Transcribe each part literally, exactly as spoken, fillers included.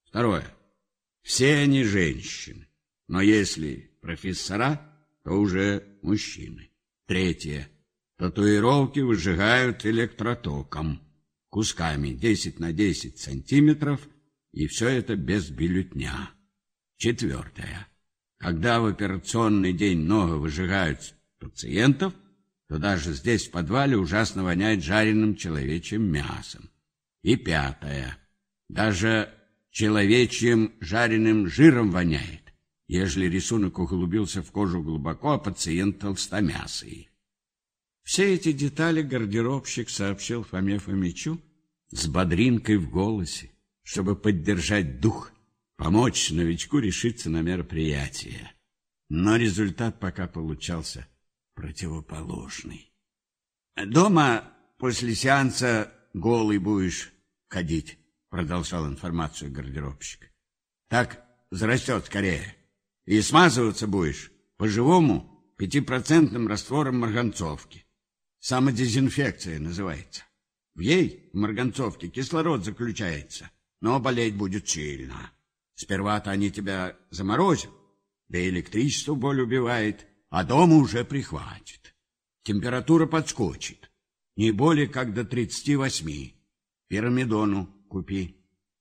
Второе. Все они женщины, но если профессора, то уже мужчины. Третье. Татуировки выжигают электротоком, кусками десять на десять сантиметров, и все это без бюллетня. Четвертое. Когда в операционный день много выжигают пациентов, то даже здесь в подвале ужасно воняет жареным человечьим мясом. И пятое. Даже человечьим жареным жиром воняет, ежели рисунок углубился в кожу глубоко, а пациент толстомясый. Все эти детали гардеробщик сообщил Фоме Фомичу с бодринкой в голосе, чтобы поддержать дух, помочь новичку решиться на мероприятие. Но результат пока получался противоположный. «Дома после сеанса голый будешь ходить», — продолжал информацию гардеробщик. «Так зарастет скорее. И смазываться будешь по-живому пятипроцентным раствором марганцовки. Самодезинфекция называется. В ей, в марганцовке, кислород заключается, но болеть будет сильно. Сперва-то они тебя заморозят, да и электричество боль убивает, а дома уже прихватит. Температура подскочит, не более как до тридцати восьми. Пирамидону купи,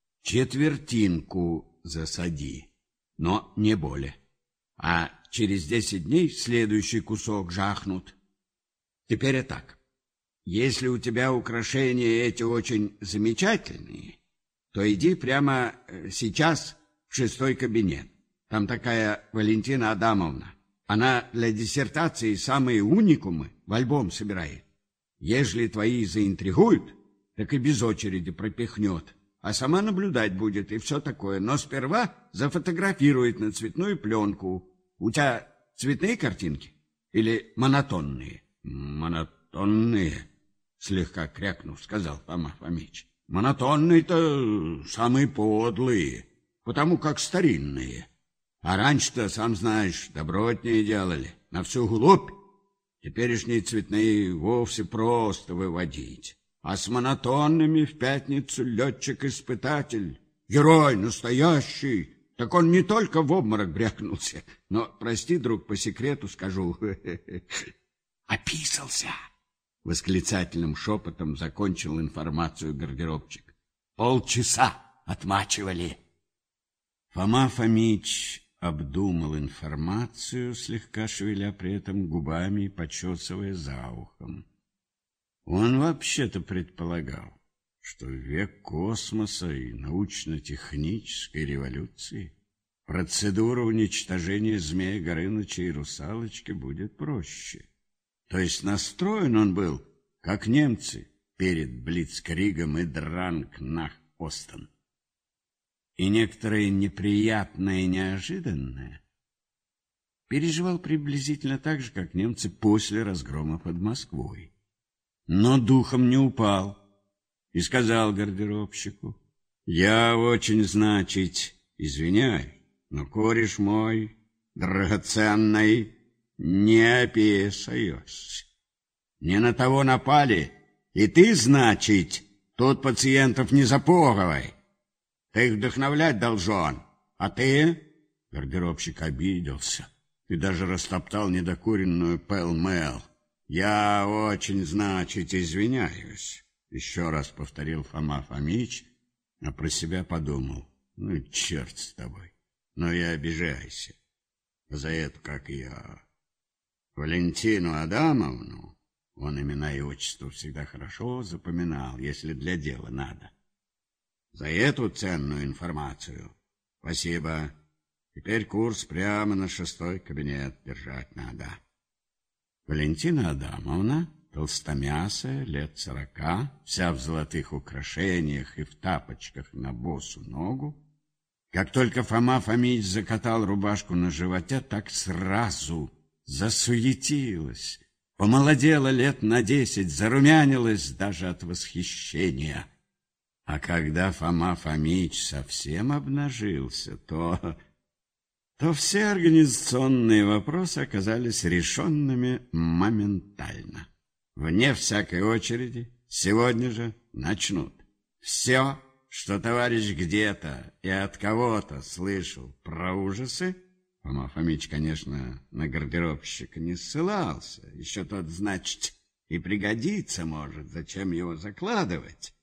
четвертинку засади, но не более. А через десять дней следующий кусок жахнут. Теперь и так. Если у тебя украшения эти очень замечательные, то иди прямо сейчас в шестой кабинет. Там такая Валентина Адамовна. Она для диссертации самые уникумы в альбом собирает. Ежели твои заинтригуют, так и без очереди пропихнет, а сама наблюдать будет и все такое. Но сперва зафотографирует на цветную пленку. У тебя цветные картинки или монотонные? Монотонные, слегка крякнув, сказал Фома Фомич. Монотонные-то самые подлые, потому как старинные. А раньше-то, сам знаешь, добротнее делали, на всю глубь. Теперешние цветные вовсе просто выводить. А с монотонными в пятницу летчик-испытатель, герой настоящий. Так он не только в обморок брякнулся, но, прости, друг, по секрету скажу, описался. Восклицательным шепотом закончил информацию гардеробчик. Полчаса отмачивали. Фома Фомич обдумал информацию, слегка шевеля при этом губами и почесывая за ухом. Он вообще-то предполагал, что в век космоса и научно-технической революции процедура уничтожения Змея Горыныча и Русалочки будет проще. То есть настроен он был, как немцы перед Блицкригом и Дранг-нах-Остен. И некоторое неприятное и неожиданное переживал приблизительно так же, как немцы после разгрома под Москвой. Но духом не упал и сказал гардеробщику: «Я очень, значит, извиняюсь, но кореш мой драгоценный, не описаешь. Не на того напали, и ты, значит, тут пациентов не запугивай. Ты их вдохновлять должен, а ты...» Гардеробщик обиделся и даже растоптал недокуренную пэл-мэл. «Я очень, значит, извиняюсь», — еще раз повторил Фома Фомич, а про себя подумал: «Ну, черт с тобой, но и обижайся за эту, как я, Валентину Адамовну». Он имена и отчество всегда хорошо запоминал, если для дела надо. «За эту ценную информацию спасибо. Теперь курс прямо на шестой кабинет держать надо». Валентина Адамовна, толстомясая, лет сорока, вся в золотых украшениях и в тапочках на босу ногу. Как только Фома Фомич закатал рубашку на животе, так сразу засуетилась, помолодела лет на десять, зарумянилась даже от восхищения. А когда Фома Фомич совсем обнажился, то... то все организационные вопросы оказались решенными моментально. Вне всякой очереди сегодня же начнут. Все что товарищ где-то и от кого-то слышал про ужасы, Фома Фомич, конечно, на гардеробщика не ссылался. Еще тот, значит, и пригодится может, зачем его закладывать.